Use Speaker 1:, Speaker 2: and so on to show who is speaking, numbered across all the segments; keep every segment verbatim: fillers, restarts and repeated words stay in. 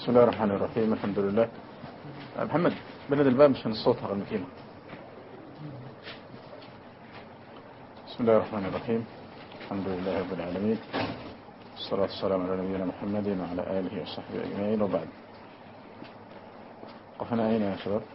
Speaker 1: بسم الله الرحمن الرحيم. الحمد لله. محمد بلد الباب مشان الصوت على المكينة. بسم الله الرحمن الرحيم. الحمد لله رب العالمين، والصلاة والسلام على نبينا محمد وعلى آله وصحبه أجمعين، وبعد. قفنا أين يا شباب؟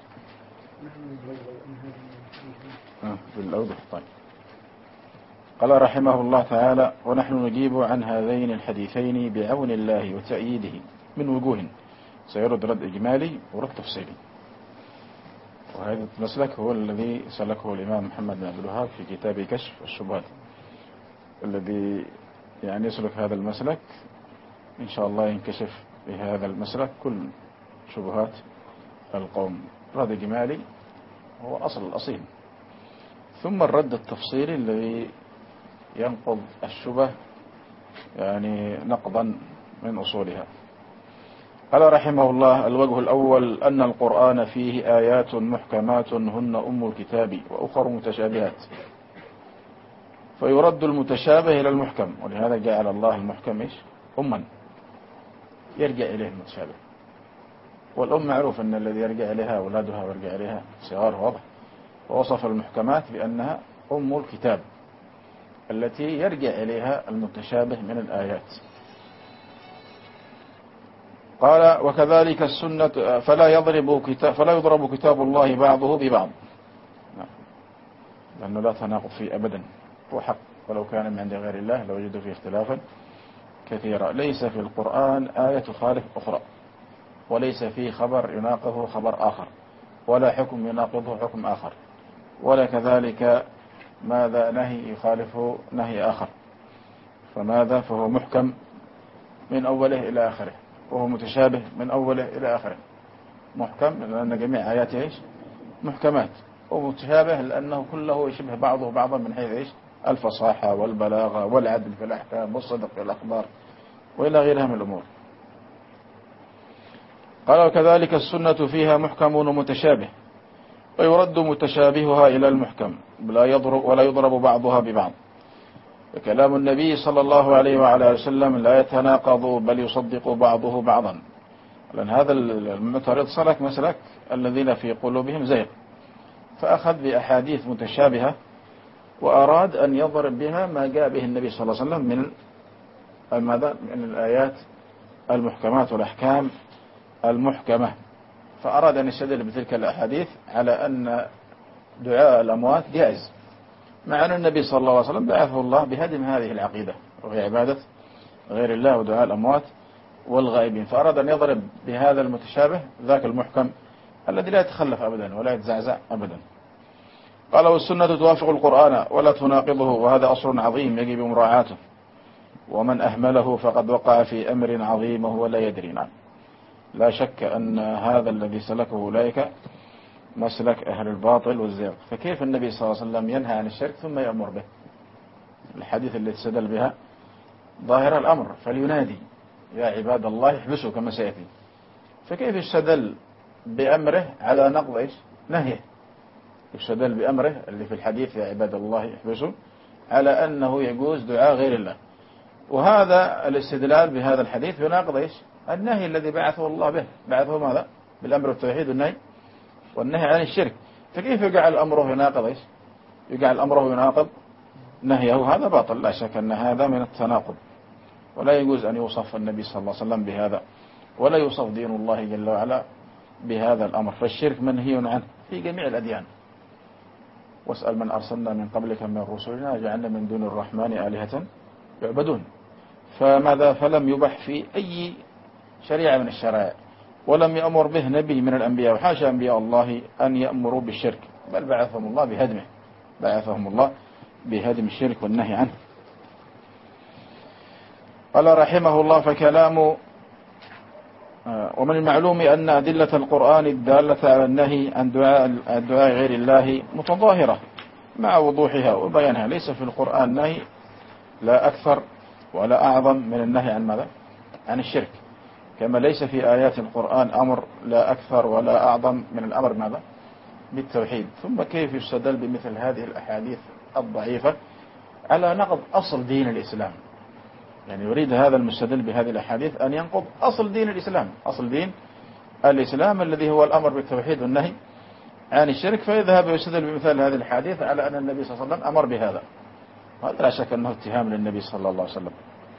Speaker 1: آه بالأوضح. طيب. قال رحمه الله تعالى: ونحن نجيب عن هذين الحديثين بعون الله وتأييده من وجوه، سيرد رد إجمالي ورد تفصيلي. وهذا المسلك هو الذي سلكه الإمام محمد بن عبد الوهاب في كتاب كشف الشبهات، الذي يعني يسلك هذا المسلك إن شاء الله ينكشف بهذا المسلك كل شبهات القوم. رد إجمالي هو أصل الأصيل، ثم الرد التفصيلي الذي ينقض الشبه يعني نقضا من أصولها. قال رحمه الله: الوجه الأول أن القرآن فيه آيات محكمات هن أم الكتاب وأخر متشابهات، فيرد المتشابه إلى المحكم، ولهذا جعل الله المحكم إيش؟ أما يرجع إليه المتشابه. والأم معروف أن الذي يرجع إليها أولادها ويرجع إليها صغار، واضح. ووصف المحكمات بأنها أم الكتاب التي يرجع إليها المتشابه من الآيات. قال: وكذلك السنة فلا يضرب كتاب فلا يضرب كتاب الله بعضه ببعض، لأنه لا تناقض فيه أبدا، هو حق، ولو كان من عند غير الله لوجدوا فيه اختلافا كثيرا. ليس في القرآن آية تخالف أخرى، وليس فيه خبر يناقضه خبر آخر، ولا حكم يناقضه حكم آخر، ولا كذلك ماذا نهي يخالفه نهي آخر. فماذا فهو محكم من أوله إلى آخره، وهو متشابه من أوله إلى آخره. محكم لأن جميع آياته إيش؟ محكمات، ومتشابه لأنه كله يشبه بعضه بعضا من حيث إيش؟ الفصاحة والبلاغة والعدل في الأحكام والصدق في الأخبار وإلى غيرها من الأمور. قال: وكذلك السنة فيها محكم ومتشابه، ويرد متشابهها إلى المحكم، لا يضرب ولا يضرب بعضها ببعض. فكلام النبي صلى الله عليه وعلى وسلم لا يتناقض بل يصدق بعضه بعضا، لأن هذا المعترض سلك مسلك الذين في قلوبهم زيغ، فأخذ بأحاديث متشابهة وأراد أن يضرب بها ما جاء به النبي صلى الله عليه وسلم من ماذا؟ من الآيات المحكمات والأحكام المحكمة. فأراد أن يستدل بتلك الأحاديث على أن دعاء الأموات جائز، مع أن النبي صلى الله عليه وسلم بعثه الله بهدم هذه العقيدة وهي عبادة غير الله ودعاء الأموات والغائبين. فأراد أن يضرب بهذا المتشابه ذاك المحكم الذي لا يتخلف أبدا ولا يتزعزع أبدا. قال: والسنة توافق القرآن ولا تناقضه، وهذا أصل عظيم يجب مراعاته، ومن أهمله فقد وقع في أمر عظيم وهو لا يدري. نعم، لا شك أن هذا الذي سلكه أولئك مسلك أهل الباطل والزيغ. فكيف النبي صلى الله عليه وسلم ينهى عن الشرك ثم يأمر به؟ الحديث اللي تستدل بها ظاهر الأمر، فلينادي يا عباد الله احبسوا كما سيأتي. فكيف يستدل بأمره على نقض إيش؟ نهيه. يستدل بأمره اللي في الحديث يا عباد الله احبسوا على أنه يجوز دعاء غير الله، وهذا الاستدلال بهذا الحديث يناقض إيش؟ النهي الذي بعثه الله به. بعثه ماذا؟ بالأمر بالتوحيد والنهي والنهي عن الشرك. فكيف يجعل أمره يناقض إيش؟ يجعل أمره يناقض نهيه. هذا باطل، لا شك أن هذا من التناقض، ولا يجوز أن يوصف النبي صلى الله عليه وسلم بهذا، ولا يوصف دين الله جل وعلا بهذا الأمر. فالشرك منهي عنه في جميع الأديان. واسأل من أرسلنا من قبلك من رسلنا جعلنا من دون الرحمن آلهة يعبدون. فماذا؟ فلم يبح في أي شريعة من الشرائع، ولم يأمر به نبي من الأنبياء، وحاشا أنبياء الله أن يأمروا بالشرك، بل بعثهم الله بهدمه، بعثهم الله بهدم الشرك والنهي عنه. قال رحمه الله: فكلام ومن المعلوم أن أدلة القرآن الدالة على النهي عن دعاء الدعاء غير الله متظاهرة مع وضوحها وبيانها. ليس في القرآن نهي لا أكثر ولا أعظم من النهي عن ماذا؟ عن الشرك، كما ليس في آيات القرآن أمر لا أكثر ولا أعظم من الأمر ماذا؟ بالتوحيد. ثم كيف يستدل بمثل هذه الأحاديث الضعيفة على نقض أصل دين الإسلام؟ يعني يريد هذا المستدل بهذه الأحاديث أن ينقض أصل دين الإسلام، أصل دين الإسلام الذي هو الأمر بالتوحيد والنهي عن الشرك، فيذهب ويستدل بمثال هذه الحديث على أن النبي صلى الله عليه وسلم أمر بهذا، وهذا لا شك أنه اتهام للنبي صلى الله عليه وسلم.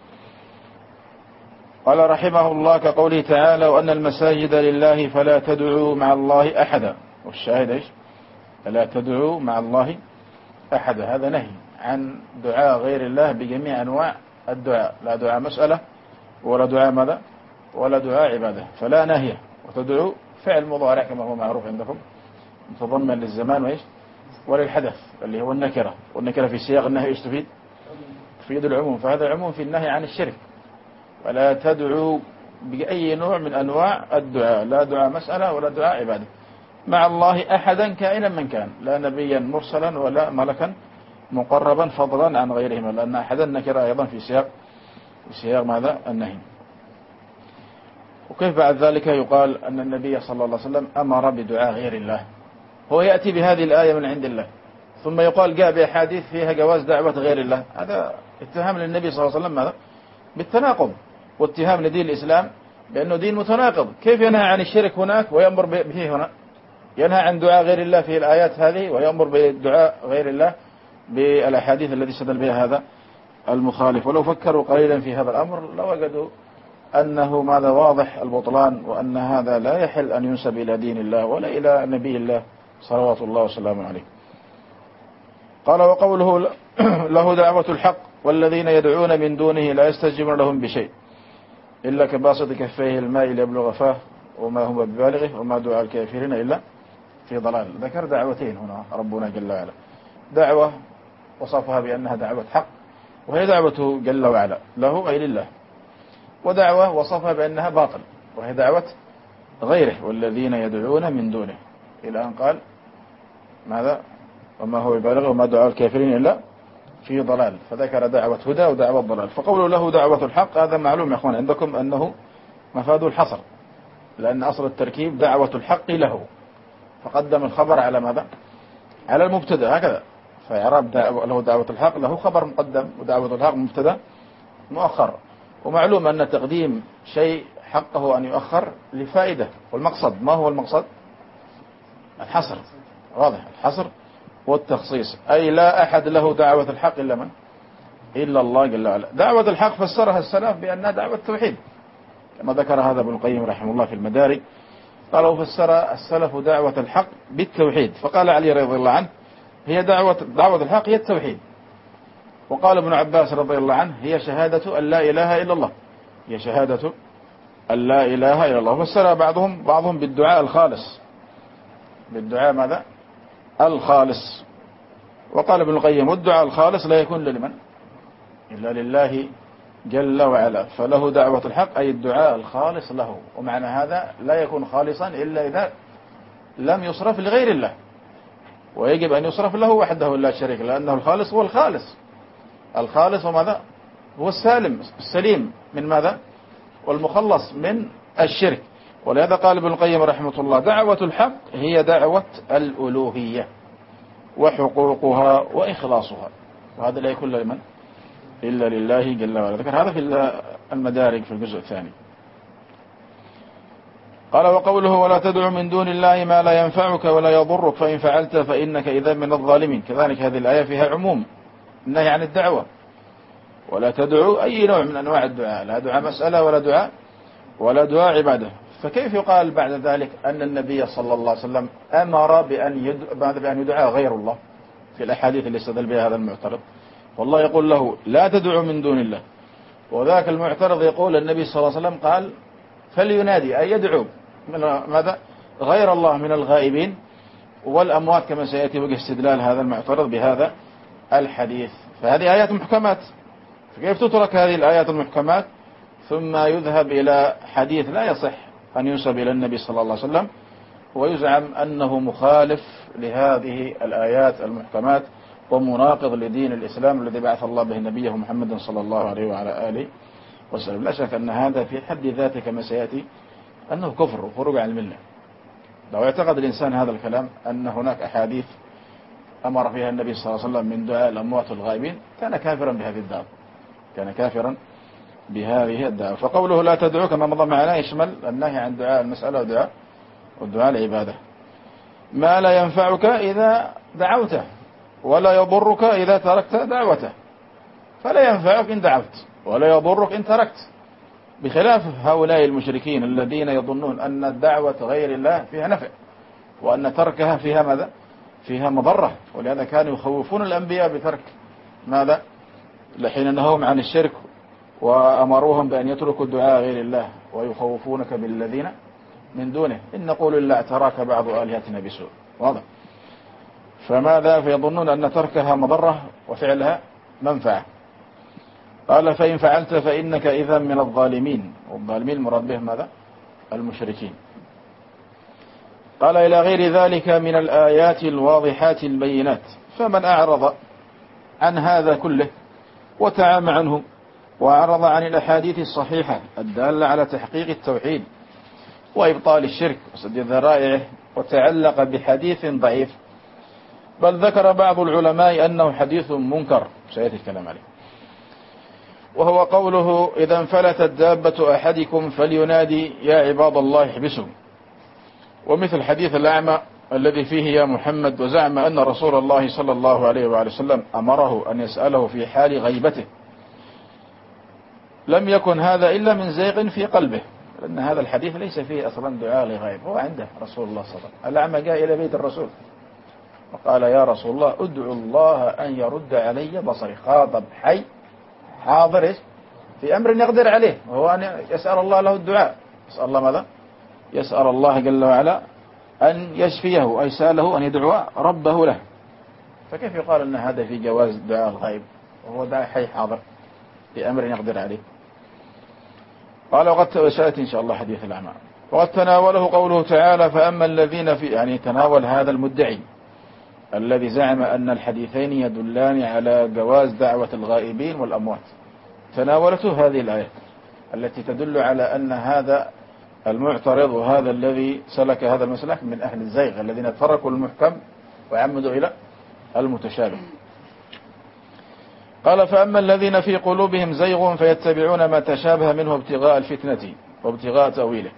Speaker 1: قال رحمه الله كقوله تعالى وأن المساجد لله فلا تدعوا مع الله أحدا، والشاهد إيش؟ فلا تدعوا مع الله أحدا، هذا نهي عن دعاء غير الله بجميع أنواع الدعاء، لا دعاء مسألة ولا دعاء ماذا ولا دعاء عبادة، فلا نهي. وتدعو فعل مضارع كما هو معروف عندكم متضمن للزمان وإيش وللحدث اللي هو النكرة، والنكرة في سياق النهي إيش تفيد؟ تفيد العموم، فهذا العموم في النهي عن الشرك. ولا تدعو بأي نوع من أنواع الدعاء، لا دعاء مسألة ولا دعاء عبادة، مع الله أحدا كائنا من كان، لا نبيا مرسلا ولا ملكا مقربا فضلا عن غيرهما، لأن أحدا نكرة أيضا في سياق في سياق ماذا النهي. وكيف بعد ذلك يقال أن النبي صلى الله عليه وسلم أمر بدعاء غير الله؟ هو يأتي بهذه الآية من عند الله ثم يقال جاء بأحاديث فيها جواز دعوة غير الله، هذا اتهام للنبي صلى الله عليه وسلم ماذا بالتناقض، واتهام لدين الإسلام بأنه دين متناقض. كيف ينهى عن الشرك هناك ويأمر به هنا؟ ينهى عن دعاء غير الله في الآيات هذه ويأمر بدعاء غير الله بالأحاديث التي استدل بها هذا المخالف. ولو فكروا قليلا في هذا الأمر لوجدوا أنه ماذا واضح البطلان، وأن هذا لا يحل أن ينسب إلى دين الله ولا إلى نبي الله صلوات الله وسلامه عليه. قال وقوله له دعوة الحق والذين يدعون من دونه لا يستجيبون لهم بشيء إلا كباسط كفيه الماء ليبلغ فاه وما هم ببالغه وما دعاء الكافرين إلا في ضلال. ذكر دعوتين هنا ربنا جل وعلا، دعوة وصفها بأنها دعوة حق وهي دعوته جل وعلا له أي لله، ودعوة وصفها بأنها باطل وهي دعوة غيره والذين يدعون من دونه، إلى أن قال ماذا وما هو ببالغه وما دعاء الكافرين إلا في ضلال، فذكر دعوة هدى ودعوة ضلال. فقوله له دعوة الحق هذا معلوم يا أخوان عندكم أنه مفاد الحصر، لأن أصل التركيب دعوة الحق له، فقدم الخبر على ماذا على المبتدا هكذا، فإعراب له دعوة الحق له خبر مقدم ودعوة الحق مبتدا مؤخر. ومعلوم أن تقديم شيء حقه أن يؤخر لفائدة، والمقصد ما هو المقصد؟ الحصر، واضح الحصر والتخصيص، أي لا أحد له دعوة الحق إلا من؟ إلا الله جل وعلا. دعوة الحق فسرها السلف بأنها دعوة التوحيد كما ذكر هذا ابن القيم رحمه الله في المدارك، قال وفسر السلف دعوة الحق بالتوحيد، فقال علي رضي الله عنه هي دعوة دعوة الحق هي التوحيد، وقال ابن عباس رضي الله عنه هي شهادة أن لا إله إلا الله، هي شهادة أن لا إله إلا الله. وفسر بعضهم بعضهم بالدعاء الخالص، بالدعاء ماذا الخالص. وقال ابن القيم والدعاء الخالص لا يكون لمن إلا لله جل وعلا، فله دعوة الحق أي الدعاء الخالص له، ومعنى هذا لا يكون خالصا إلا إذا لم يصرف لغير الله، ويجب أن يصرف له وحده لا شريك، لأنه الخالص هو الخالص، الخالص وماذا هو السالم السليم من ماذا والمخلص من الشرك. ولهذا قال ابن القيم رحمه الله دعوة الحق هي دعوة الألوهية وحقوقها وإخلاصها، وهذا لا يكون لمن إلا لله جل وعلا. ذكر هذا في المدارك في الجزء الثاني. قال وقوله ولا تدع من دون الله ما لا ينفعك ولا يضرك فإن فعلت فإنك إذا من الظالمين، كذلك هذه الآية فيها عموم النهي عن الدعوة، ولا تدعو أي نوع من أنواع الدعاء، لا دعاء مسألة ولا دعاء ولا دعاء عبادة. فكيف يقال بعد ذلك أن النبي صلى الله عليه وسلم أمر بأن يدعى, بأن يدعى غير الله في الأحاديث اللي استدل بها هذا المعترض؟ والله يقول له لا تدعو من دون الله، وذاك المعترض يقول النبي صلى الله عليه وسلم قال فلينادي أي يدعو من ماذا غير الله من الغائبين والأموات، كما سيأتي وجه استدلال هذا المعترض بهذا الحديث. فهذه آيات محكمات، فكيف تترك هذه الآيات المحكمات ثم يذهب إلى حديث لا يصح أن ينسب إلى النبي صلى الله عليه وسلم ويزعم أنه مخالف لهذه الآيات المحكمات ومناقض لدين الإسلام الذي بعث الله به نبيه محمد صلى الله عليه وعلى آله وسلم؟ لا شك أن هذا في حد ذاته كما سيأتي أنه كفر وخروج عن الملة. لو اعتقد الإنسان هذا الكلام أن هناك أحاديث أمر فيها النبي صلى الله عليه وسلم من دعاء الأموات والغائبين كان كافرا بهذه الدعوة، كان كافرا بهذه الدعوة. فقوله لا تدعو كما مضى معنا يشمل النهي عن دعاء المسألة ودعاء والدعاء العبادة. ما لا ينفعك إذا دعوته ولا يضرك إذا تركت دعوته، فلا ينفعك إن دعوت ولا يضرك إن تركت، بخلاف هؤلاء المشركين الذين يظنون أن الدعوة غير الله فيها نفع وأن تركها فيها ماذا؟ فيها مضرة. ولهذا كانوا يخوفون الأنبياء بترك ماذا؟ لحين نهوهم عن الشرك وأمروهم بأن يتركوا الدعاء غير الله ويخوفونك بالذين من دونه إن نقول إلا اعتراك بعض آلهتنا بسوء. واضح؟ فماذا؟ فيظنون أن تركها مضرة وفعلها منفعة. قال فإن فعلت فإنك إذا من الظالمين، والظالمين المراد بهم ماذا؟ المشركين. قال إلى غير ذلك من الآيات الواضحات البينات، فمن أعرض عن هذا كله وتعامى عنه وأعرض عن الأحاديث الصحيحة الدالة على تحقيق التوحيد وإبطال الشرك وسد ذرائعه وتعلق بحديث ضعيف، بل ذكر بعض العلماء أنه حديث منكر سيأتي الكلام عليه، وهو قوله إذا انفلتت دابة أحدكم فلينادي يا عباد الله احبسوا، ومثل حديث الأعمى الذي فيه يا محمد، وزعم أن رسول الله صلى الله عليه وآله وسلم أمره أن يسأله في حال غيبته، لم يكن هذا إلا من زيغ في قلبه، لأن هذا الحديث ليس فيه أصلا دعاء لغيب، هو عنده رسول الله صلى الله عليه وسلم. الأعمى جاء إلى بيت الرسول وقال يا رسول الله ادعو الله أن يرد علي بصري، خاطب حي حاضر في أمر يقدر عليه، وهو أن يسأل الله له الدعاء. يسأل الله ماذا؟ يسأل الله جل وعلا أن يشفيه، أي سأله أن يدعو ربه له، فكيف يقال أن هذا في جواز دعاء الغيب وهو دعاء حي حاضر في أمر يقدر عليه؟ قال وقد سأت إن شاء الله حديث الأعمى. وقد تناوله قوله تعالى فأما الذين في، يعني تناول هذا المدعي الذي زعم أن الحديثين يدلان على جواز دعوة الغائبين والأموات، تناولته هذه الآية التي تدل على أن هذا المعترض وهذا الذي سلك هذا المسلك من أهل الزيغ الذين تركوا المحكم وعمدوا إلى المتشابه. قال فأما الذين في قلوبهم زيغ فيتبعون ما تشابه منه ابتغاء الفتنة وابتغاء تأويله.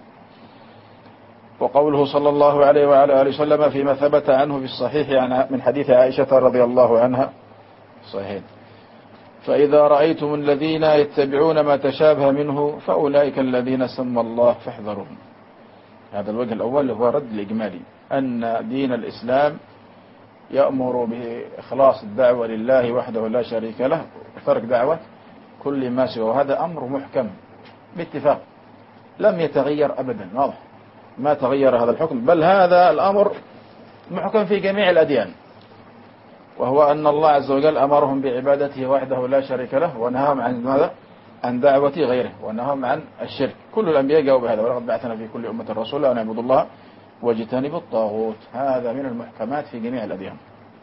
Speaker 1: وقوله صلى الله عليه وعلى آله وسلم فيما ثبت عنه في الصحيح من حديث عائشة رضي الله عنها صحيح فإذا رأيتم الذين يتبعون ما تشابه منه فأولئك الذين سمى الله فاحذرهم. هذا الوجه الأول هو رد الإجمالي أن دين الإسلام يأمر بإخلاص الدعوة لله وحده لا شريك له وترك دعوة كل ما سوى، وهذا أمر محكم باتفاق لم يتغير أبدا، واضح ما تغير هذا الحكم، بل هذا الأمر محكم في جميع الأديان، وهو أن الله عز وجل أمرهم بعبادته وحده لا شريك له ونهاهم عن ماذا؟ عن دعوة غيره ونهاهم عن الشرك. كل الأنبياء جاءوا بهذا ولقد بعثنا في كل أمة رسولا أن اعبدوا الله واجتنبوا الطاغوت، هذا من المحكمات في جميع الأديان.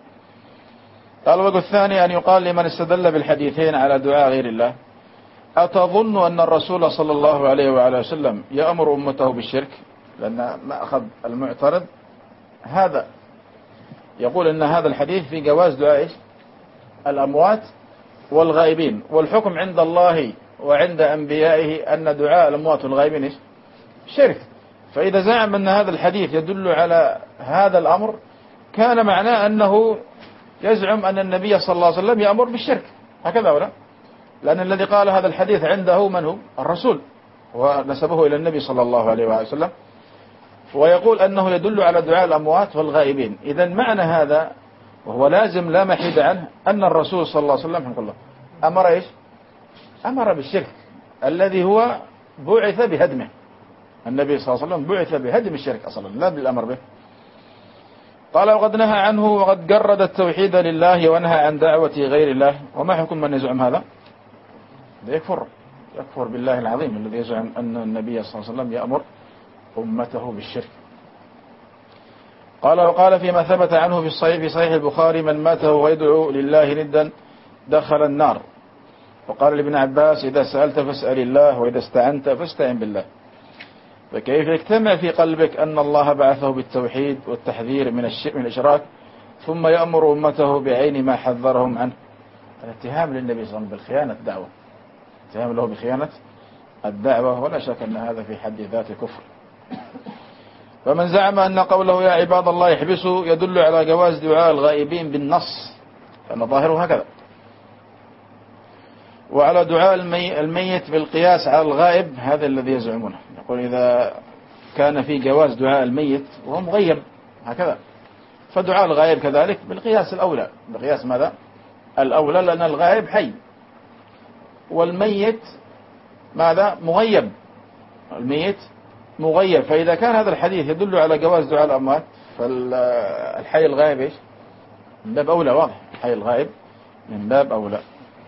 Speaker 1: قال الوجه الثاني أن يقال لمن استدل بالحديثين على دعاء غير الله أتظن أن الرسول صلى الله عليه وعلى وسلم يأمر أمته بالشرك؟ لأن ما أخذ المعترض هذا يقول أن هذا الحديث في جواز دعاء الأموات والغائبين، والحكم عند الله وعند أنبيائه أن دعاء الأموات والغائبين شرك، فإذا زعم أن هذا الحديث يدل على هذا الأمر كان معناه أنه يزعم أن النبي صلى الله عليه وسلم يأمر بالشرك، هكذا ولا؟ لأن الذي قال هذا الحديث عنده من هو؟ الرسول، ونسبه إلى النبي صلى الله عليه وسلم، ويقول أنه يدل على دعاء الأموات والغائبين. إذا معنى هذا وهو لازم لا محيد عنه أن الرسول صلى الله عليه وسلم الله أمر إيش؟ أمر بالشرك الذي هو بعث بهدمه. النبي صلى الله عليه وسلم بعث بهدم الشرك أصلا لا بالأمر به. قال وقد نهى عنه وقد جرد التوحيد لله ونهى عن دعوة غير الله. وما حكم من يزعم هذا؟ ده يكفر يكفر بالله العظيم الذي يزعم أن النبي صلى الله عليه وسلم يأمر أمته بالشرك. قال وقال فيما ثبت عنه في الصحيح في صحيح البخاري من ماته ويدعو لله ندا دخل النار. وقال لابن عباس إذا سألت فاسأل الله وإذا استعنت فاستعن بالله. فكيف يجتمع في قلبك أن الله بعثه بالتوحيد والتحذير من الشرك من الإشراك ثم يأمر أمته بعين ما حذرهم عنه؟ الاتهام للنبي صلى الله عليه وسلم بالخيانة دعوة. اتهام له بخيانة الدعوة، ولا شك أن هذا في حد ذاته كفر. فمن زعم أن قوله يا عباد الله يحبسوا يدل على جواز دعاء الغائبين بالنص، فإن ظاهره هكذا، وعلى دعاء المي الميت بالقياس على الغائب، هذا الذي يزعمونه. يقول إذا كان في جواز دعاء الميت وهو مغيب هكذا، فدعاء الغائب كذلك بالقياس الأولى. بقياس ماذا؟ الأولى، لأن الغائب حي والميت ماذا؟ مغيب. الميت مغيب، فإذا كان هذا الحديث يدل على جواز دعاء الأموات، فالحي الغائب إيش؟ من باب أولى. واضح، الحي الغائب من باب أولى.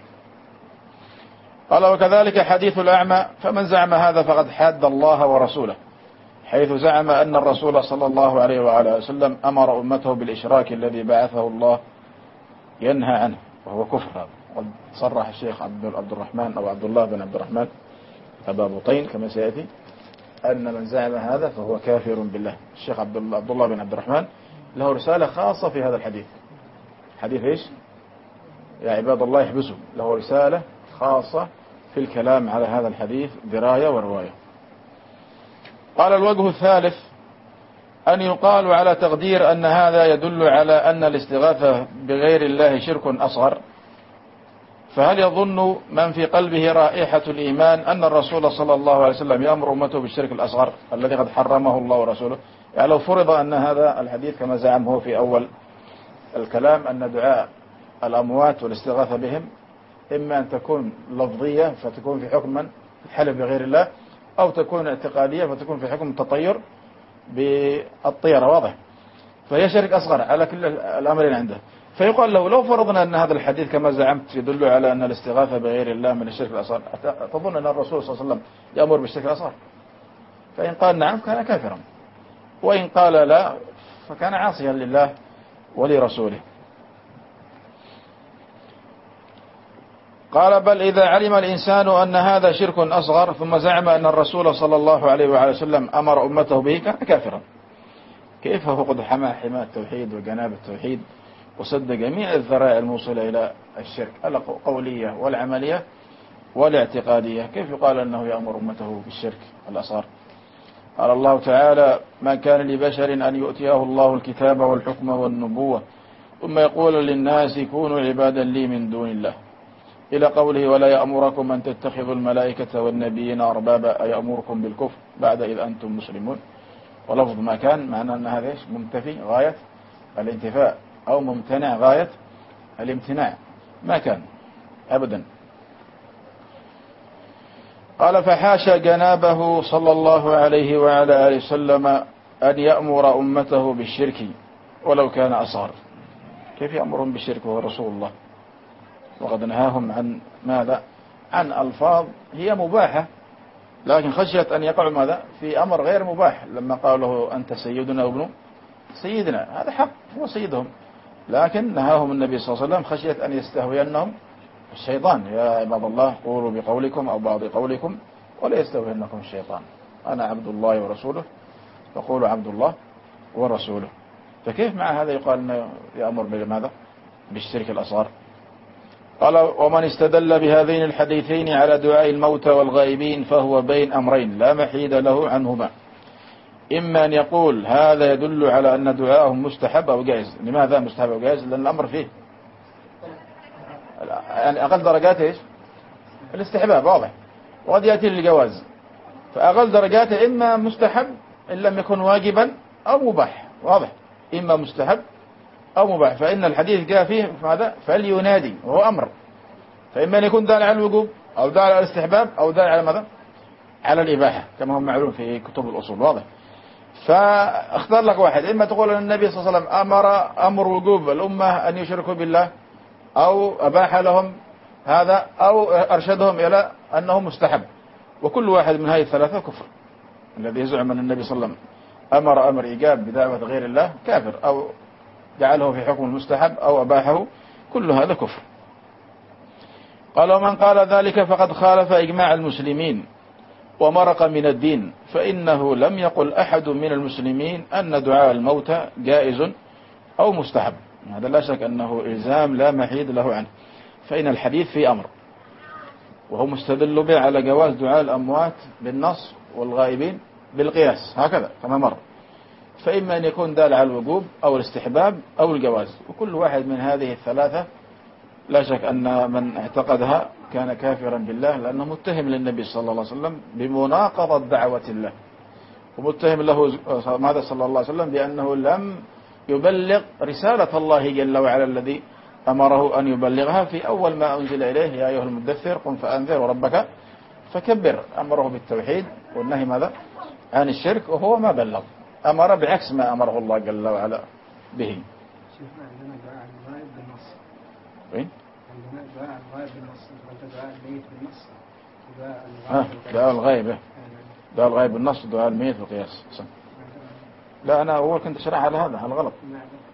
Speaker 1: قال وكذلك حديث الأعمى، فمن زعم هذا فقد حاد الله ورسوله، حيث زعم أن الرسول صلى الله عليه وعلى وسلم أمر أمته بالإشراك الذي بعثه الله ينهى عنه، وهو كفر. هذا قد صرح الشيخ عبد الرحمن أو عبد الله بن عبد الرحمن أبا بطين كما سيأتي أن من زعم هذا فهو كافر بالله. الشيخ عبد الله بن عبد الرحمن له رسالة خاصة في هذا الحديث، حديث إيش؟ يا عباد الله يحبسوا، له رسالة خاصة في الكلام على هذا الحديث دراية ورواية. قال الوجه الثالث أن يقال على تقدير أن هذا يدل على أن الاستغاثة بغير الله شرك أصغر، فهل يظن من في قلبه رائحة الإيمان أن الرسول صلى الله عليه وسلم يأمر أمته بالشرك الأصغر الذي قد حرمه الله ورسوله؟ يعني لو فرض أن هذا الحديث كما زعمه في أول الكلام أن دعاء الأموات والاستغاثة بهم إما أن تكون لفظية فتكون في حكم من الحلف بغير الله، أو تكون اعتقادية فتكون في حكم التطير بالطيرة. واضح، فهي شرك أصغر على كل الأمرين عنده. فيقال له لو فرضنا أن هذا الحديث كما زعمت يدل على أن الاستغاثة بغير الله من الشرك الأصغر، تظن أن الرسول صلى الله عليه وسلم يأمر بالشرك الأصغر؟ فإن قال نعم كان كافرا، وإن قال لا فكان عاصيا لله ولرسوله. قال بل إذا علم الإنسان أن هذا شرك أصغر ثم زعم أن الرسول صلى الله عليه وعلى وسلم أمر أمته به كان كافرا. كيف هو قد حمى حماة التوحيد وجناب التوحيد وسد جميع الذرائع الموصلة إلى الشرك القولية والعملية والاعتقادية، كيف يقال أنه يأمر أمته بالشرك الأصغر؟ قال الله تعالى ما كان لبشر أن يؤتيه الله الكتاب والحكم والنبوة ثم يقول للناس كونوا عبادا لي من دون الله، إلى قوله ولا يأمركم أن تتخذوا الملائكة والنبيين أربابا أيأمركم بالكفر بعد إذ أنتم مسلمون. ولفظ ما كان معنى أن هذا منتفي غاية الانتفاء أو ممتنع غاية الامتناع، ما كان أبدا. قال فحاشا جنابه صلى الله عليه وعلى آله وسلم أن يأمر أمته بالشرك ولو كان أصغر. كيف يأمرهم بالشرك وهو رسول الله؟ وقد نهاهم عن ماذا؟ عن ألفاظ هي مباحة، لكن خشية أن يقع ماذا؟ في أمر غير مباح. لما قال له أنت سيدنا وابن سيدنا، هذا حق، هو سيدهم، لكن نهاهم النبي صلى الله عليه وسلم خشية أن يستهوينهم الشيطان. يا عباد الله قولوا بقولكم أو بعض قولكم ولا يستهوينكم الشيطان، أنا عبد الله ورسوله فقولوا عبد الله ورسوله. فكيف مع هذا يقال أنه يأمر بماذا؟ بالشرك الأصغر. قال ومن استدل بهذين الحديثين على دعاء الموتى والغائبين فهو بين أمرين لا محيد له عنهما، إما أن يقول هذا يدل على أن دعاءهم مستحب أو جائز. لماذا مستحب أو جائز؟ لأن الأمر فيه يعني أقل درجاته إيش؟ الاستحباب، واضح، وقد يأتي للجواز، فأقل درجاته إما مستحب إن لم يكن واجبا أو مباح، واضح، إما مستحب أو مباح. فإن الحديث جاء فيه ماذا؟ فلينادي، وهو أمر، فإما أن يكون دال على الوجوب أو دال على الاستحباب أو دال على ماذا؟ على الإباحة كما هو معلوم في كتب الأصول، واضح. فاختار لك واحد، إما تقول أن النبي صلى الله عليه وسلم أمر أمر وجوب الأمة أن يشركوا بالله، أو أباح لهم هذا، أو أرشدهم إلى أنه مستحب، وكل واحد من هذه الثلاثة كفر. الذي يزعم أن النبي صلى الله عليه وسلم أمر أمر إيجاب بدعوة غير الله كافر، أو جعله في حكم المستحب أو أباحه، كل هذا كفر. قال ومن قال ذلك فقد خالف إجماع المسلمين ومرق من الدين، فإنه لم يقل أحد من المسلمين أن دعاء الموتى جائز أو مستحب. هذا لا شك أنه إلزام لا محيد له عنه، فإن الحديث في أمر، وهو مستدل به على جواز دعاء الأموات بالنص والغائبين بالقياس هكذا كما مر. فإما أن يكون دال على الوجوب أو الاستحباب أو الجواز، وكل واحد من هذه الثلاثة لا شك أن من اعتقدها كان كافرا بالله، لأنه متهم للنبي صلى الله عليه وسلم بمناقضة دعوة الله، ومتهم له ماذا صلى الله عليه وسلم بأنه لم يبلغ رسالة الله جل وعلا الذي أمره أن يبلغها في أول ما أنزل إليه: يا أيها المدثر قم فأنذر وربك فكبر. أمره بالتوحيد والنهي ماذا عن الشرك، وهو ما بلغ، أمر بعكس ما أمره الله جل وعلا به.
Speaker 2: شيخنا عندنا دعاء الغائب بالنص.
Speaker 1: وين؟
Speaker 2: عندنا دعاء الغائب بالنص، أنت دعاء الميت بالنص.
Speaker 1: دعاء الغائب دعاء الغائب بالنص، دعاء الميت بالقياس. لا أنا أول كنت أشرح على هذا على غلط.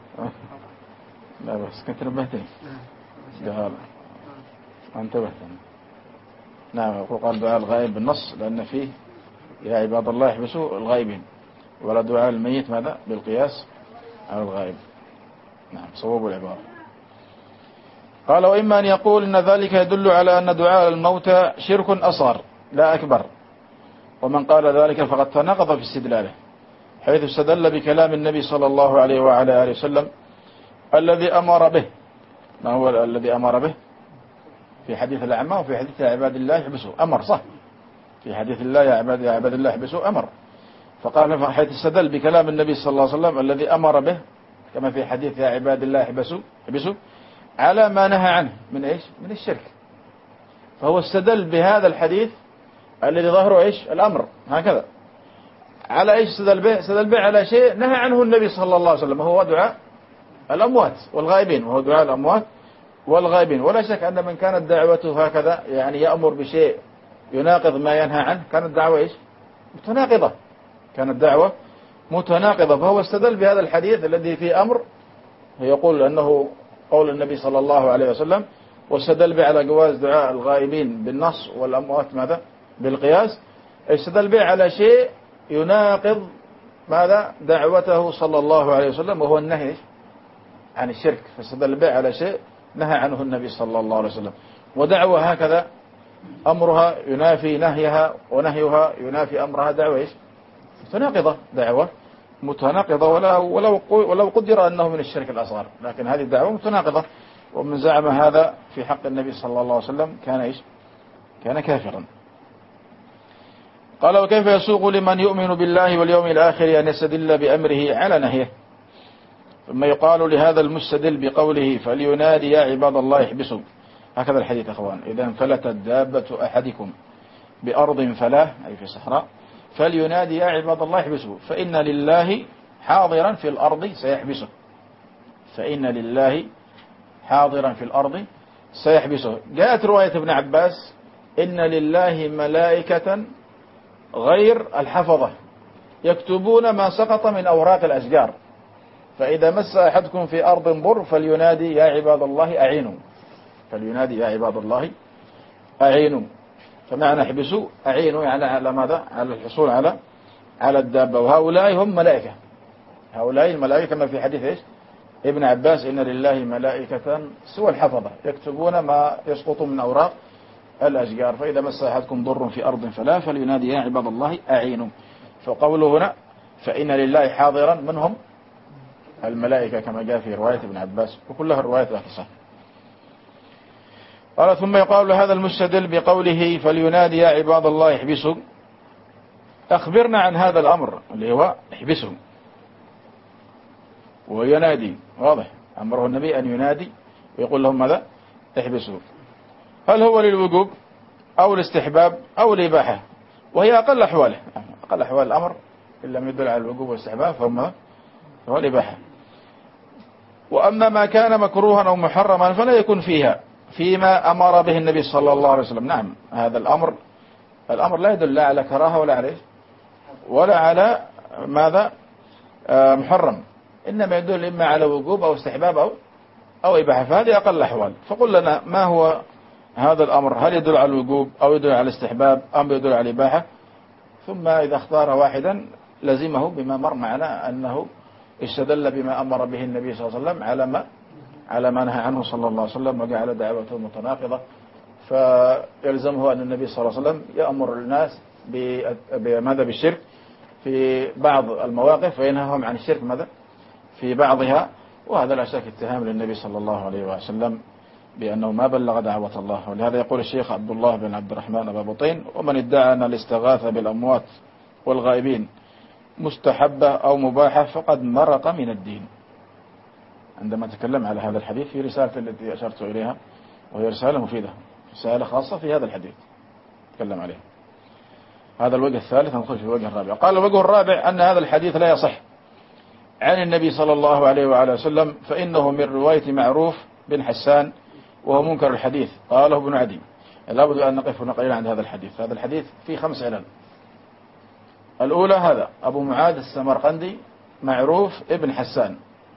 Speaker 1: لا بس كنت نبهتني. دعاء انتبهت. نعم قال دعاء الغائب بالنص لأن فيه يا عباد الله احبسوا الغائبين، ولا دعاء الميت ماذا بالقياس على الغائب. نعم صواب العبارة. قال: وإما أن يقول إن ذلك يدل على أن دعاء الموتى شرك أصغر لا أكبر، ومن قال ذلك فقد تناقض في استدلاله، حيث استدل بكلام النبي صلى الله عليه وعلى آله وسلم الذي أمر به. ما هو الذي أمر به؟ في حديث الأعمى وفي حديث يا عباد الله احبسوا أمر، صح؟ في حديث الله يا عباد يا عباد الله احبسوا أمر، فقال حيث استدل بكلام النبي صلى الله عليه وسلم الذي أمر به، كما في حديث يا عباد الله احبسوا احبسوا على ما نهى عنه من إيش؟ من الشرك. فهو استدل بهذا الحديث الذي ظهره إيش؟ الأمر، هكذا. على إيش استدل به؟ استدل به على شيء نهى عنه النبي صلى الله عليه وسلم، وهو دعاء الأموات والغائبين، وهو دعاء الأموات والغائبين. ولا شك أن من كانت دعوته هكذا يعني يأمر بشيء يناقض ما ينهى عنه، كانت دعوة إيش؟ متناقضة، كانت دعوة متناقضة. فهو استدل بهذا الحديث الذي فيه أمر، يقول أنه قول النبي صلى الله عليه وسلم، واستدل به على جواز دعاء الغائبين بالنص والأموات ماذا بالقياس. استدل به على شيء يناقض ماذا دعوته صلى الله عليه وسلم، وهو النهي عن الشرك. فاستدل به على شيء نهى عنه النبي صلى الله عليه وسلم. ودعوة هكذا أمرها ينافي نهيها، ونهيها ينافي أمرها، دعوة إيش؟ متناقضة، دعوة متناقضة، ولو, ولو, ولو قدر أنه من الشرك الأصغر، لكن هذه الدعوة متناقضة. ومن زعم هذا في حق النبي صلى الله عليه وسلم كان إيش؟ كان كافرا. قال: وكيف يسوق لمن يؤمن بالله واليوم الآخر أن يستدل بأمره على نهيه؟ ثم يقال لهذا المستدل بقوله: فلينادي يا عباد الله احبسوا. هكذا الحديث أخوان: إذا انفلتت دابة أحدكم بأرض فلاه، أي في صحراء، فلينادي يا عباد الله احبسوا، فإن لله حاضرا في الأرض سيحبسه. فإن لله حاضرا في الأرض سيحبسه. جاءت رواية ابن عباس: إن لله ملائكة غير الحفظة يكتبون ما سقط من أوراق الأشجار، فإذا مس أحدكم في أرض ضر فلينادي يا عباد الله أعينوا. فلينادي يا عباد الله أعينوا. فمعنى احبسوا أعينوا يعني على ماذا؟ على الحصول على على الدابة. وهؤلاء هم ملائكة، هؤلاء الملائكة كما في حديث إيش؟ ابن عباس: إن لله ملائكة سوى الحفظة يكتبون ما يسقط من أوراق الأشجار، فإذا مس أحدكم ضر في أرض فلا فلينادي يا عباد الله أعينوا. فقوله هنا فإن لله حاضرا منهم الملائكة، كما جاء في رواية ابن عباس، وكلها الروايات صح. قال: ثم يقال هذا المستدل بقوله فلينادي يا عباد الله احبسوا، أخبرنا عن هذا الأمر اللي هو احبسوا وينادي، واضح أمره النبي أن ينادي ويقول لهم ماذا؟ احبسوا. هل هو للوجوب أو الاستحباب أو الإباحة؟ وهي أقل أحواله، أقل أحوال الأمر إن لم يدل على الوجوب والاستحباب فهم هو الإباحة. وأما ما كان مكروها أو محرما فلا يكون فيها فيما أمر به النبي صلى الله عليه وسلم. نعم هذا الأمر الأمر لا يدل لا على كراهة ولا على ولا على ماذا آه محرم، إنما يدل إما على وجوب أو استحباب أو أو إباحة، فهذه أقل الأحوال. فقل لنا ما هو هذا الأمر، هل يدل على الوجوب أو يدل على الاستحباب أم يدل على الإباحة؟ ثم إذا اختار واحدا لزمه بما مر معنا أنه استدل بما أمر به النبي صلى الله عليه وسلم على ما على ما نهى عنه صلى الله عليه وسلم، وجعل دعوته متناقضة، فيلزمه أن النبي صلى الله عليه وسلم يأمر الناس بماذا بالشرك في بعض المواقف وينهاهم عن الشرك ماذا في بعضها. وهذا لا شك اتهام للنبي صلى الله عليه وسلم بأنه ما بلغ دعوة الله. ولهذا يقول الشيخ عبد الله بن عبد الرحمن أبا بطين: ومن ادعى أن الاستغاثة بالأموات والغائبين مستحبة أو مباحة فقد مرق من الدين. عندما تكلم على هذا الحديث في رسالة التي أشرت إليها، وهي رسالة مفيدة، رسالة خاصة في هذا الحديث تكلم عليه. هذا الوجه الثالث. ندخل في الوجه الرابع. قال الوجه الرابع أن هذا الحديث لا يصح عن النبي صلى الله عليه وعلى وسلم، فإنه من رواية معروف بن حسان وهو منكر الحديث. قاله ابن عدي. لابد أن نقف قليلا عند هذا الحديث. هذا الحديث فيه خمس علل. الأولى هذا أبو معاذ السمرقندي معروف ابن حسان،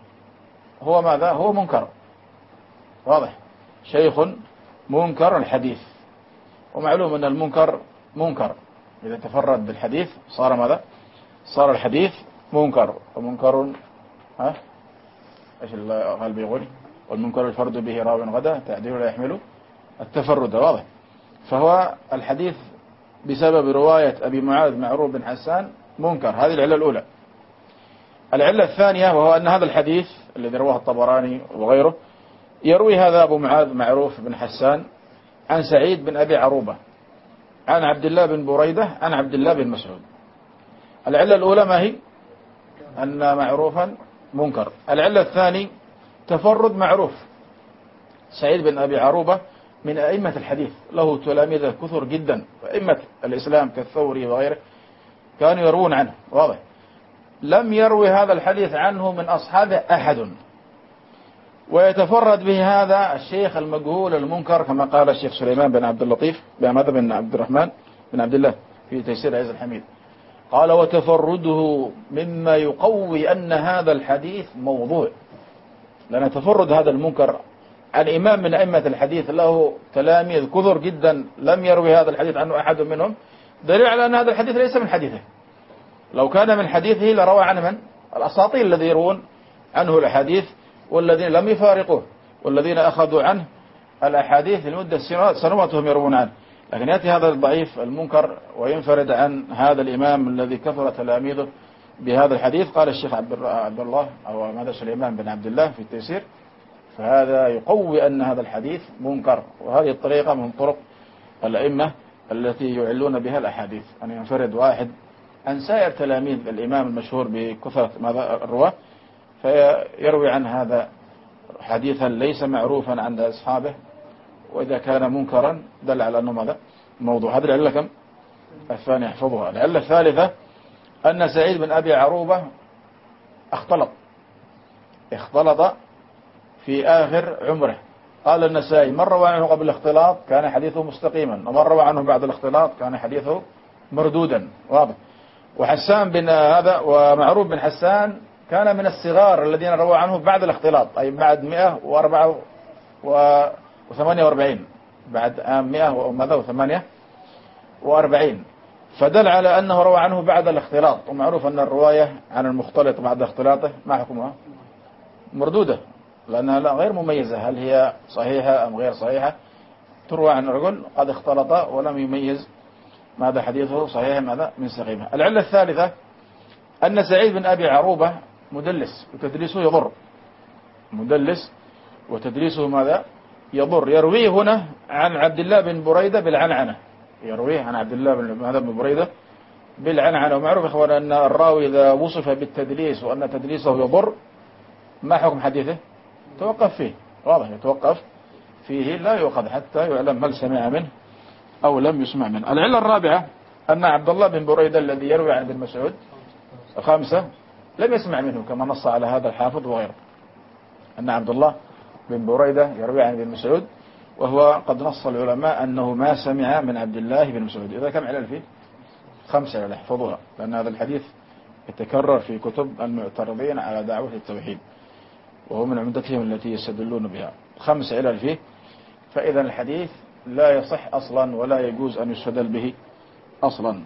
Speaker 1: هو ماذا؟ هو منكر، واضح، شيخ منكر الحديث. ومعلوم أن المنكر منكر إذا تفرد بالحديث صار ماذا؟ صار الحديث منكر. ومنكر ها ايش الغالب يقول؟ والمنكر الفرد به راو غدا تعديل لا يحمله التفرد، واضح. فهو الحديث بسبب رواية أبي معاذ معروف بن حسان منكر. هذه العلة الأولى. العلة الثانية وهو أن هذا الحديث الذي رواه الطبراني وغيره يروي هذا أبو معاذ معروف بن حسان عن سعيد بن أبي عروبة عن عبد الله بن بريدة عن عبد الله بن مسعود. العلة الأولى ما هي؟ أن معروفا منكر. العلة الثانية تفرد معروف. سعيد بن أبي عروبة من أئمة الحديث، له تلاميذ كثر جدا، وأئمة الإسلام كالثوري وغيره كانوا يروون عنه، واضح. لم يروي هذا الحديث عنه من أصحابه أحد، ويتفرد به هذا الشيخ المجهول المنكر كما قال الشيخ سليمان بن عبد اللطيف بن بن عبد الرحمن بن عبد الله في تيسير عز الحميد. قال: وتفرده مما يقوي أن هذا الحديث موضوع. لأن تفرد هذا المنكر عن إمام من أئمة الحديث له تلاميذ كثر جدا لم يروي هذا الحديث عنه أحد منهم، دليل على أن هذا الحديث ليس من حديثه. لو كان من حديثه لروى عنه من؟ الأساطير الذين يروون عنه الأحاديث والذين لم يفارقوه والذين أخذوا عنه الأحاديث لمدة سنوات وهم يروون عنه. لكن يأتي هذا الضعيف المنكر وينفرد عن هذا الإمام الذي كثر تلاميذه بهذا الحديث. قال الشيخ عبد الله أو ماذا سليمان بن عبد الله في التيسير: فهذا يقوي أن هذا الحديث منكر. وهذه الطريقة من طرق الأئمة التي يعلون بها الأحاديث، أن ينفرد واحد عن سائر تلاميذ الإمام المشهور بكثرة ماذا الرواة فيروي عن هذا حديثا ليس معروفا عند أصحابه، وإذا كان منكرا دل على أنه ماذا؟ موضوع. هذه العلة كم؟ الثانية احفظها. العلة الثالثة أن سعيد بن أبي عروبة اختلط اختلط في آخر عمره. قال النسائي: من روى عنه قبل الاختلاط كان حديثه مستقيما، ومن روى عنه بعد الاختلاط كان حديثه مردودا، واضح. وحسان بن هذا ومعروف بن حسان كان من الصغار الذين روى عنه بعد الاختلاط، أي بعد مئة وأربعة وثمانية وأربعين، بعد عام مئة وماذا وثمانية وأربعين، فدل على أنه روى عنه بعد الاختلاط. ومعروف أن الرواية عن المختلط بعد اختلاطه ما حكمها؟ مردودة، لأنها لا غير مميزة، هل هي صحيحة أم غير صحيحة. تروى عن رجل قد اختلط ولم يميز ماذا حديثه صحيح ماذا من سقيمه. العلة الثالثة أن سعيد بن أبي عروبة مدلس، وتدليسه يضر. مدلس وتدليسه ماذا؟ يضر. يرويه هنا عن عبد الله بن بريدة بالعنعنة، يرويه عن عبد الله بن بريدة بالعنعنة. ومعروف إخوان أن الراوي إذا وصف بالتدليس وأن تدليسه يضر ما حكم حديثه؟ توقف فيه، واضح، يتوقف فيه لا يؤخذ حتى يعلم هل سمع منه أو لم يسمع منه. العلة الرابعة أن عبد الله بن بريدة الذي يروي عن ابن مسعود الخامسة لم يسمع منه، كما نص على هذا الحافظ وغيره، أن عبد الله بن بريدة يروي عن ابن مسعود، وهو قد نص العلماء أنه ما سمع من عبد الله بن مسعود. إذا كم علل فيه؟ خمسة علل، احفظوها، لأن هذا الحديث يتكرر في كتب المعترضين على دعوة التوحيد، وهو من عمدتهم التي يستدلون بها. خمس علل فيه، فإذا الحديث لا يصح أصلا ولا يجوز أن يستدل به أصلا.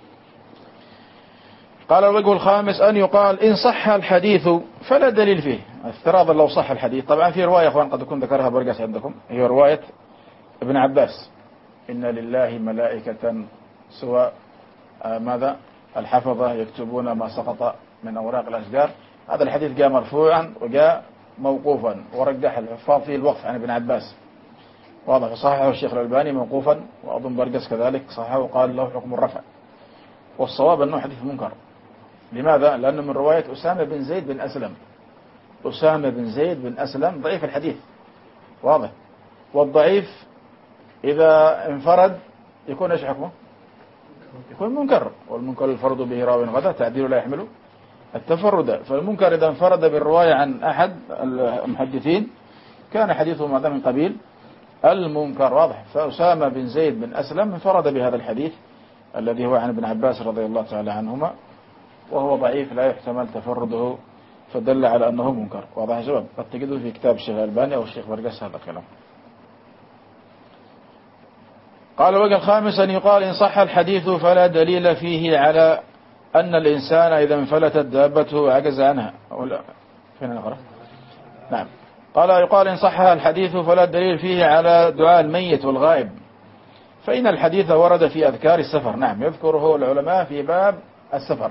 Speaker 1: قال الوجه الخامس أن يقال إن صح الحديث فلا دليل فيه، افتراضا لو صح الحديث. طبعا في رواية أخوان قد تكون ذكرها برقس عندكم، هي رواية ابن عباس إن لله ملائكة سوى آه ماذا الحفظة يكتبون ما سقط من أوراق الأشجار. هذا الحديث جاء مرفوعا وجاء موقوفا، ورجح الحفاظ فيه الوقف عن ابن عباس. واضح. صححه الشيخ الألباني موقوفا، وأظن برقس كذلك صححه وقال له حكم الرفع. والصواب أنه حديث منكر. لماذا؟ لأنه من رواية أسامة بن زيد بن أسلم. أسامة بن زيد بن أسلم ضعيف الحديث. واضح. والضعيف إذا انفرد يكون إيش حكمه؟ يكون منكر. والمنكر الفرد به راو غدا تعديل لا يحمله التفرد. فالمنكر إذا انفرد بالرواية عن أحد المحدثين كان حديثه ماذا من قبيل المنكر. واضح. فأسامة بن زيد بن أسلم انفرد بهذا الحديث الذي هو عن ابن عباس رضي الله تعالى عنهما، وهو ضعيف لا يحتمل تفرده، فدل على أنه منكر. واضح يا شباب؟ قد تجدوا في كتاب الشيخ الألباني أو الشيخ برقس هذا الكلام. قال وقال خامس أن يقال إن صح الحديث فلا دليل فيه على أن الإنسان إذا انفلتت دابته وعجز عنها أو لا. فين نقرأ؟ نعم. قال يقال إن صح الحديث فلا دليل فيه على دعاء الميت والغائب، فإن الحديث ورد في أذكار السفر. نعم، يذكره العلماء في باب السفر.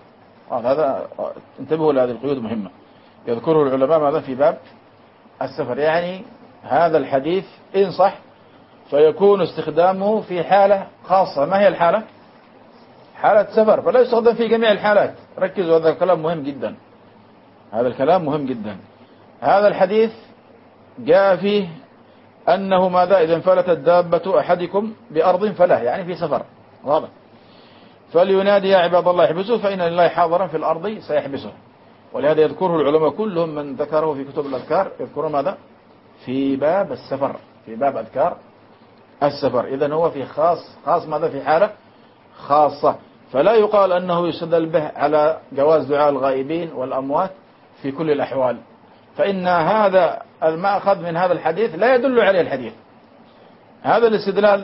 Speaker 1: هذا انتبهوا لهذه القيود مهمة. يذكره العلماء ماذا في باب السفر، يعني هذا الحديث إن صح فيكون استخدامه في حالة خاصة. ما هي الحالة؟ حالة سفر، فلا يستخدم في جميع الحالات. ركزوا، هذا الكلام مهم جدا. هذا الكلام مهم جدا. هذا الحديث جاء فيه أنه ماذا إذا انفلتت دابة أحدكم بأرض فله، يعني في سفر. واضح. فلينادي يا عباد الله احبسوا فإن لله حاضرا في الأرض سيحبسه. ولهذا يذكره العلماء كلهم من ذكره في كتب الأذكار يذكرون ماذا في باب السفر، في باب أذكار السفر. إذن هو في خاص خاص ماذا في حالة خاصة. فلا يقال أنه يستدل به على جواز دعاء الغائبين والأموات في كل الأحوال، فإن هذا المأخذ من هذا الحديث لا يدل عليه الحديث. هذا الاستدلال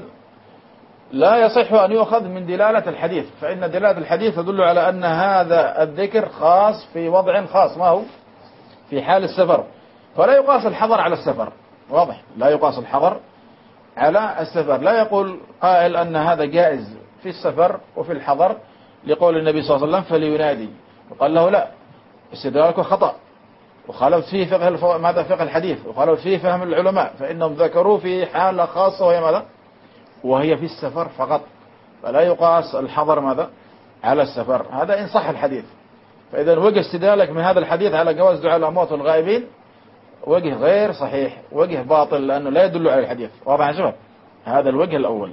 Speaker 1: لا يصح أن يؤخذ من دلالة الحديث، فإن دلالة الحديث تدل على أن هذا الذكر خاص في وضع خاص، ما هو في حال السفر. فلا يقاس الحضر على السفر. واضح. لا يقاس الحضر على السفر. لا يقول قائل أن هذا جائز في السفر وفي الحضر لقول النبي صلى الله عليه وسلم فلينادي، وقال له لا، استدلالك خطأ وخالفت فيه فقه ماذا فقه الحديث، وخالفت فيه فهم العلماء، فإنهم ذكروا في حالة خاصة وهي ماذا وهي في السفر فقط. فلا يقاس الحضر ماذا على السفر. هذا إن صح الحديث. فإذا وجه استدلالك من هذا الحديث على جواز دعاء الأموات والغائبين وجه غير صحيح، وجه باطل، لأنه لا يدل على الحديث. واضح يا شباب؟ هذا الوجه الأول.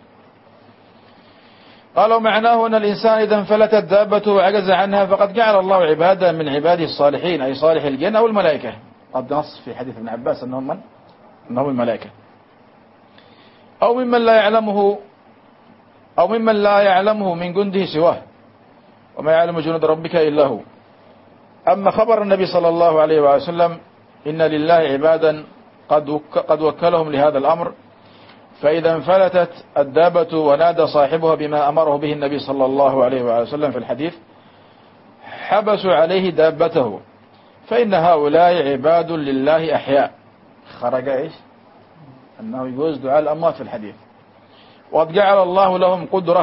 Speaker 1: قالوا معناه أن الإنسان إذا انفلتت دابته وعجز عنها فقد جعل الله عبادا من عباده الصالحين، أي صالح الجن أو الملائكة. قد نص في حديث ابن عباس أنهم من؟ أنهم الملائكة، أو ممن لا يعلمه أو ممن لا يعلمه من جنده سواه، وما يعلم جنود ربك إلا هو. أما خبر النبي صلى الله عليه وسلم إن لله عبادا قد قد وكلهم لهذا الأمر، فإذا انفلتت الدابة ونادى صاحبها بما أمره به النبي صلى الله عليه وسلم في الحديث حبسوا عليه دابته، فإن هؤلاء عباد لله أحياء. خرج إيش؟ أنه يجوز دعاء الأموات في الحديث. وقد جعل الله لهم قدرة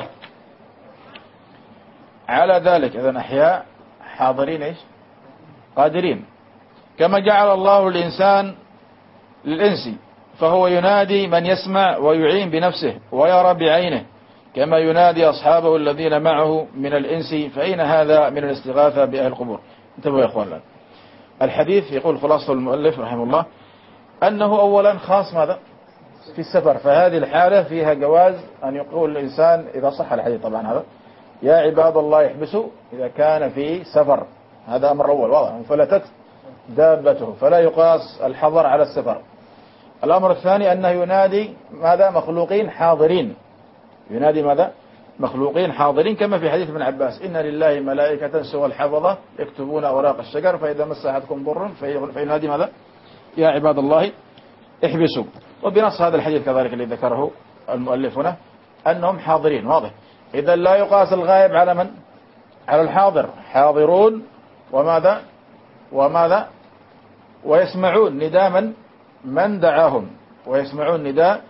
Speaker 1: على ذلك. إذن أحياء حاضرين إيش؟ قادرين. كما جعل الله الإنسان للإنس فهو ينادي من يسمع ويعين بنفسه ويرى بعينه، كما ينادي أصحابه الذين معه من الإنس، فإن هذا من الاستغاثة بأهل القبور. انتبهوا يا أخوان. الحديث يقول خلاصة المؤلف رحمه الله أنه أولا خاص ماذا في السفر، فهذه الحالة فيها جواز أن يقول الإنسان إذا صح الحديث طبعا هذا يا عباد الله يحبسوا إذا كان في سفر. هذا أمر أول واضح. انفلتت دابته فلا يقاس الحضر على السفر. الأمر الثاني أنه ينادي ماذا مخلوقين حاضرين، ينادي ماذا مخلوقين حاضرين، كما في حديث ابن عباس إن لله ملائكة سوى الحفظة يكتبون أوراق الشجر فإذا مس أحدكم ضر فينادي ماذا يا عباد الله احبسوا. وبنص هذا الحديث كذلك الذي ذكره المؤلف هنا أنهم حاضرين. واضح. إذا لا يقاس الغائب على من؟ على الحاضر. حاضرون وماذا وماذا ويسمعون نداء من من دعاهم، ويسمعون نداء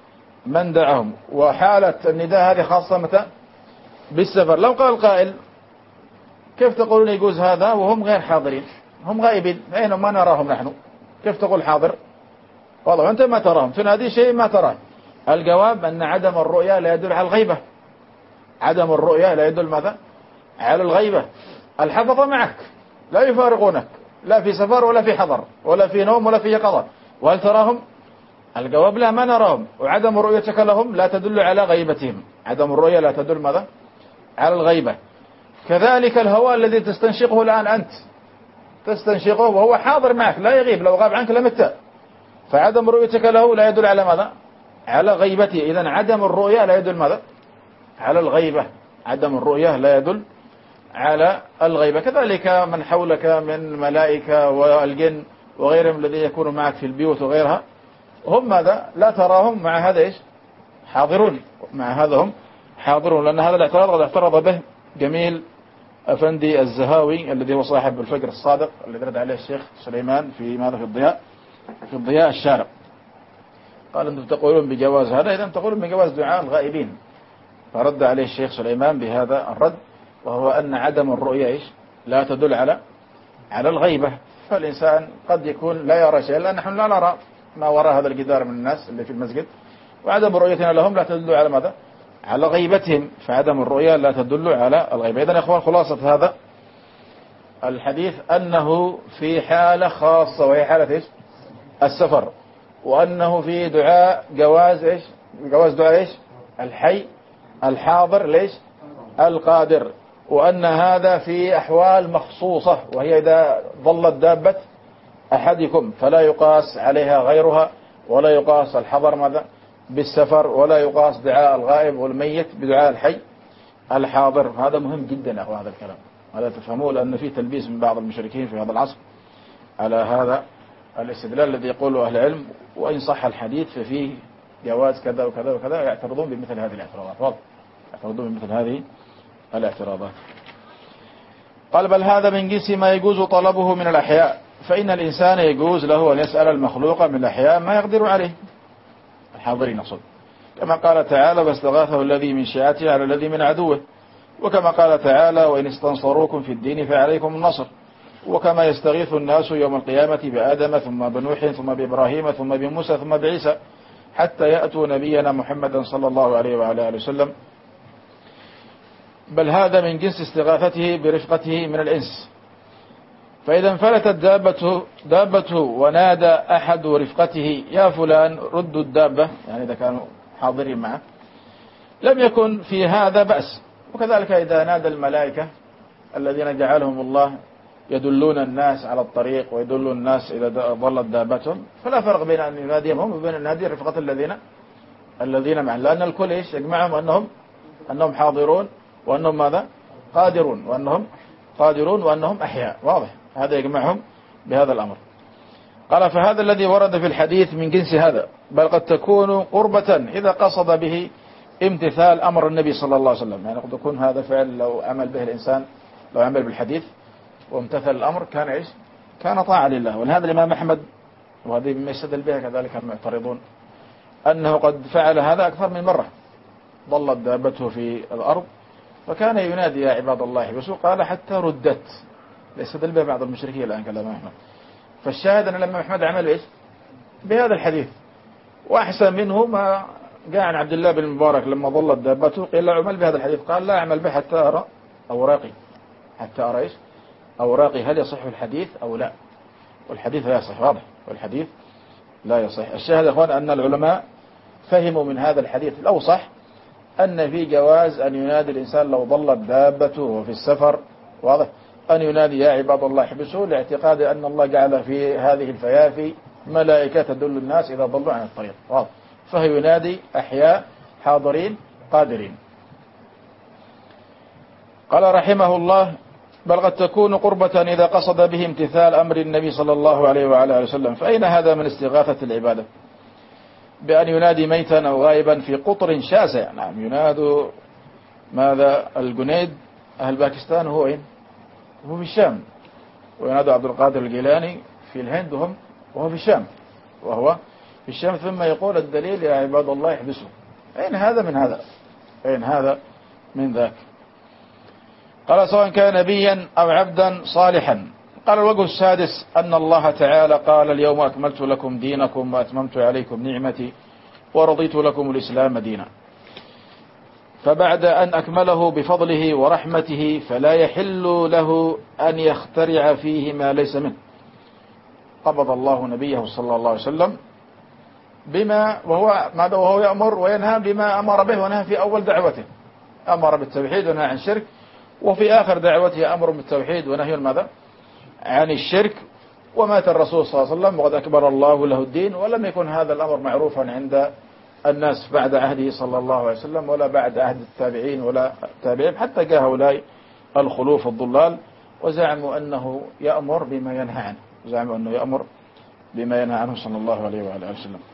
Speaker 1: من دعاهم. وحالة النداء هذه خاصة متى؟ بالسفر. لو قال قائل كيف تقولون يجوز هذا وهم غير حاضرين، هم غائبين، أين ما نراهم نحن، كيف تقول حاضر؟ والله أنت ما تراهم، تنادي شيء ما تراه. الجواب أن عدم الرؤية لا يدل على الغيبة. عدم الرؤية لا يدل ماذا؟ على الغيبة. الحفظة معك لا يفارقونك، لا في سفر ولا في حضر ولا في نوم ولا في يقظة. وهل تراهم؟ الجواب لا، ما نراهم. وعدم رؤيتك لهم لا تدل على غيبتهم. عدم الرؤية لا تدل ماذا؟ على الغيبة. كذلك الهواء الذي تستنشقه الآن أنت تستنشقه وهو حاضر معك لا يغيب، لو غاب عنك لمت. فعدم رؤيتك له لا يدل على ماذا؟ على غيبته. إذن عدم الرؤية لا يدل ماذا؟ على الغيبة. عدم الرؤية لا يدل على الغيبة. كذلك من حولك من ملائكة والجن وغيرهم الذين يكونوا معك في البيوت وغيرها، هم ماذا؟ لا تراهم، مع هذا إيش؟ حاضرون. مع هذا هم حاضرون. لأن هذا الاعتراض قد اعترض به جميل أفندي الزهاوي الذي هو صاحب الفجر الصادق الذي رد عليه الشيخ سليمان في ماذا؟ في الضياء، في الضياء الشارق. قال أنتم تقولون بجواز هذا، إذا تقولون بجواز دعاء الغائبين. فرد عليه الشيخ سليمان بهذا الرد، وهو أن عدم الرؤية إيش؟ لا تدل على على الغيبة. فالإنسان قد يكون لا يرى شيء، لأن نحن لا نرى ما وراء هذا الجدار من الناس اللي في المسجد. وعدم رؤيتنا لهم لا تدل على ماذا؟ على غيبتهم. فعدم الرؤية لا تدل على الغيبة. إذن يا إخوان خلاصة هذا الحديث أنه في حالة خاصة وهي حالة إيش؟ السفر. وأنه في دعاء جواز إيش؟ جواز دعاء إيش؟ الحي الحاضر ليش؟ القادر. وأن هذا في أحوال مخصوصة، وهي إذا ظلت دابة أحدكم فلا يقاس عليها غيرها، ولا يقاس الحضر ماذا؟ بالسفر، ولا يقاس دعاء الغائب والميت بدعاء الحي الحاضر. هذا مهم جدا يا أخوان هذا الكلام، هذا تفهموه، لأن فيه تلبيس من بعض المشركين في هذا العصر على هذا الاستدلال الذي يقوله أهل العلم. وإن صح الحديث ففيه جواز كذا وكذا وكذا، يعترضون بمثل هذه الاعتراضات. واضح، يعترضون بمثل هذه الاعتراضات. قال بل هذا من جنس ما يجوز طلبه من الأحياء، فإن الإنسان يجوز له أن يسأل المخلوق من الأحياء ما يقدر عليه، الحاضرين أقصد، كما قال تعالى فاستغاثه الذي من شيعته على الذي من عدوه، وكما قال تعالى وإن استنصروكم في الدين فعليكم النصر، وكما يستغيث الناس يوم القيامة بآدم ثم بنوح ثم بإبراهيم ثم بموسى ثم بعيسى حتى يأتوا نبينا محمدا صلى الله عليه وعلى آله وسلم. بل هذا من جنس استغاثته برفقته من الإنس. فإذا انفلتت دابته, دابته ونادى أحد رفقته يا فلان ردوا الدابة، يعني إذا كانوا حاضرين معه، لم يكن في هذا بأس. وكذلك إذا نادى الملائكة الذين جعلهم الله يدلون الناس على الطريق ويدلون الناس إذا ضلت دابتهم، فلا فرق بين أن يناديهم هم وبين أن ينادي رفقة الذين الذين معه، لأن الكل إيش يجمعهم أنهم أنهم حاضرون وأنهم ماذا؟ قادرون، وأنهم قادرون وأنهم أحياء. واضح، هذا يجمعهم بهذا الأمر. قال فهذا الذي ورد في الحديث من جنس هذا، بل قد تكون قربة إذا قصد به امتثال أمر النبي صلى الله عليه وسلم. يعني قد يكون هذا فعل لو عمل به الإنسان، لو عمل بالحديث وامتثل الأمر كان إيش؟ كان طاعة لله. ولهذا الإمام أحمد، وهذه مما يستدل بها كذلك المعترضون، أنه قد فعل هذا أكثر من مرة، ضلت دابته في الأرض فكان ينادي يا عباد الله احبسوا، قال حتى ردت. يستدل بها بعض المشركين الآن كلام أحمد. فالشاهد أن لما أحمد عمل إيش؟ بهذا الحديث. وأحسن منه ما جاء عن عبد الله بن المبارك لما ضلت دابته قيل له عمل بهذا الحديث، قال لا أعمل به حتى أرى أوراقي، حتى أرى إيش؟ أوراقي هل يصح الحديث أو لا. والحديث لا يصح، واضح، والحديث لا يصح. الشاهد يا أخوان أن العلماء فهموا من هذا الحديث لو صح أن في جواز أن ينادي الإنسان لو ضلت دابته وفي السفر، واضح، أن ينادي يا عباد الله احبسوا، لاعتقاد أن الله جعل في هذه الفيافي ملائكة تدل الناس إذا ضلوا عن الطريق، واضح، فهو ينادي أحياء حاضرين قادرين. قال رحمه الله بل قد تكون قربة إذا قصد به امتثال أمر النبي صلى الله عليه وعلى آله وسلم. فأين هذا من استغاثة العبادة بأن ينادي ميتا أو غائبا في قطر شاسع؟ نعم، ينادوا ماذا؟ الجنيد أهل باكستان هو وين؟ هو في الشام. وينادوا عبد القادر الجيلاني في الهند وهم وهو في الشام، وهو في الشمس ثم يقول الدليل يا عباد الله احبسوا. أين هذا من هذا؟ أين هذا من ذاك؟ قال سواء كان نبيا أو عبدا صالحا. قال الوجه السادس أن الله تعالى قال اليوم أكملت لكم دينكم وأتممت عليكم نعمتي ورضيت لكم الإسلام دينا. فبعد أن أكمله بفضله ورحمته فلا يحل له أن يخترع فيه ما ليس منه. قبض الله نبيه صلى الله عليه وسلم بما وهو ماذا وهو يأمر وينهى بما أمر به ونهى في أول دعوته. أمر بالتوحيد ونهى عن الشرك، وفي آخر دعوته أمر بالتوحيد ونهي ماذا عن الشرك. ومات الرسول صلى الله عليه وسلم وقد أكبر الله له الدين، ولم يكن هذا الأمر معروفا عند الناس بعد عهده صلى الله عليه وسلم ولا بعد عهد التابعين ولا التابعين، حتى جاء هؤلاء الخلوف الضلال وزعموا أنه يأمر بما ينهى عنه، زعموا أنه يأمر بما ينهى عنه صلى الله عليه وعلى آله وسلم.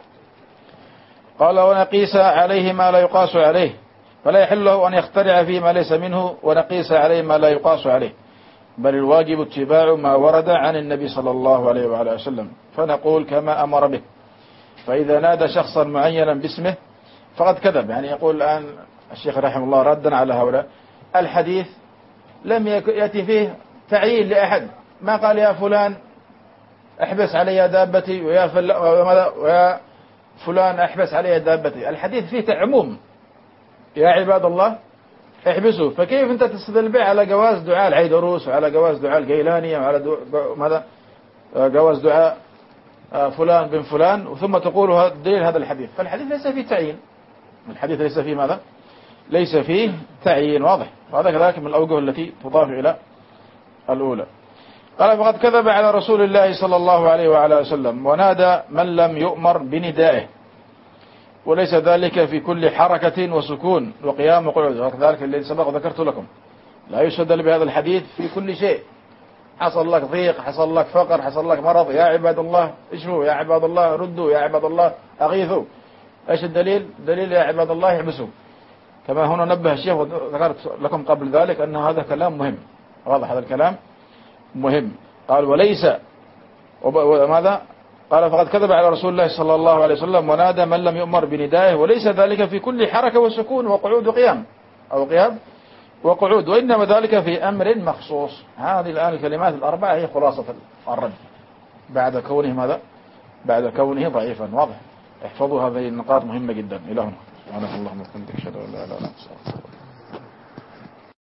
Speaker 1: قال ونقيس عليه ما لا يقاس عليه، فلا يحل له أن يخترع فيه ما ليس منه ونقيس عليه ما لا يقاس عليه، بل الواجب اتباع ما ورد عن النبي صلى الله عليه وعلى آله وسلم، فنقول كما أمر به. فإذا نادى شخصا معينا باسمه فقد كذب. يعني يقول الآن الشيخ رحمه الله ردا على هؤلاء، الحديث لم يأتي فيه تعيين لأحد، ما قال يا فلان احبس علي دابتي ويا, فل... ويا فلان احبس علي دابتي. الحديث فيه عموم، يا عباد الله احبسوا. فكيف انت تستدل به على جواز دعاء العيدروس وعلى جواز دعاء الجيلاني وعلى دو... ماذا جواز دعاء فلان بن فلان ثم تقول هذا الدليل هذا الحديث؟ فالحديث ليس فيه تعيين، الحديث ليس فيه ماذا ليس فيه تعيين، واضح. وهذا كذلك من الأوجه التي تضاف إلى الأولى. قال فقد كذب على رسول الله صلى الله عليه وعلى وسلم ونادى من لم يؤمر بندائه، وليس ذلك في كل حركة وسكون وقيام وقعود. وكذلك الذي سبق ذكرت لكم لا يستدل بهذا الحديث في كل شيء. حصل لك ضيق، حصل لك فقر، حصل لك مرض، يا عباد الله اشفوا، يا عباد الله ردوا، يا عباد الله أغيثوا. ايش الدليل؟ دليل يا عباد الله يحبسوا. كما هنا نبه الشيخ وذكرت لكم قبل ذلك أن هذا كلام مهم، واضح هذا الكلام مهم. قال وليس وماذا قال فقد كذب على رسول الله صلى الله عليه وسلم ونادى من لم يؤمر بندائه، وليس ذلك في كل حركة وسكون وقعود وقيام أو قيام وقعود، وإنما ذلك في أمر مخصوص. هذه الآن الكلمات الأربعة هي خلاصة الرد بعد كونه ماذا بعد كونه ضعيفا، واضح. احفظوا هذه النقاط مهمة جدا. إلى هنا سبحانك اللهم وبحمدك أشهد أن لا إله إلا أنت.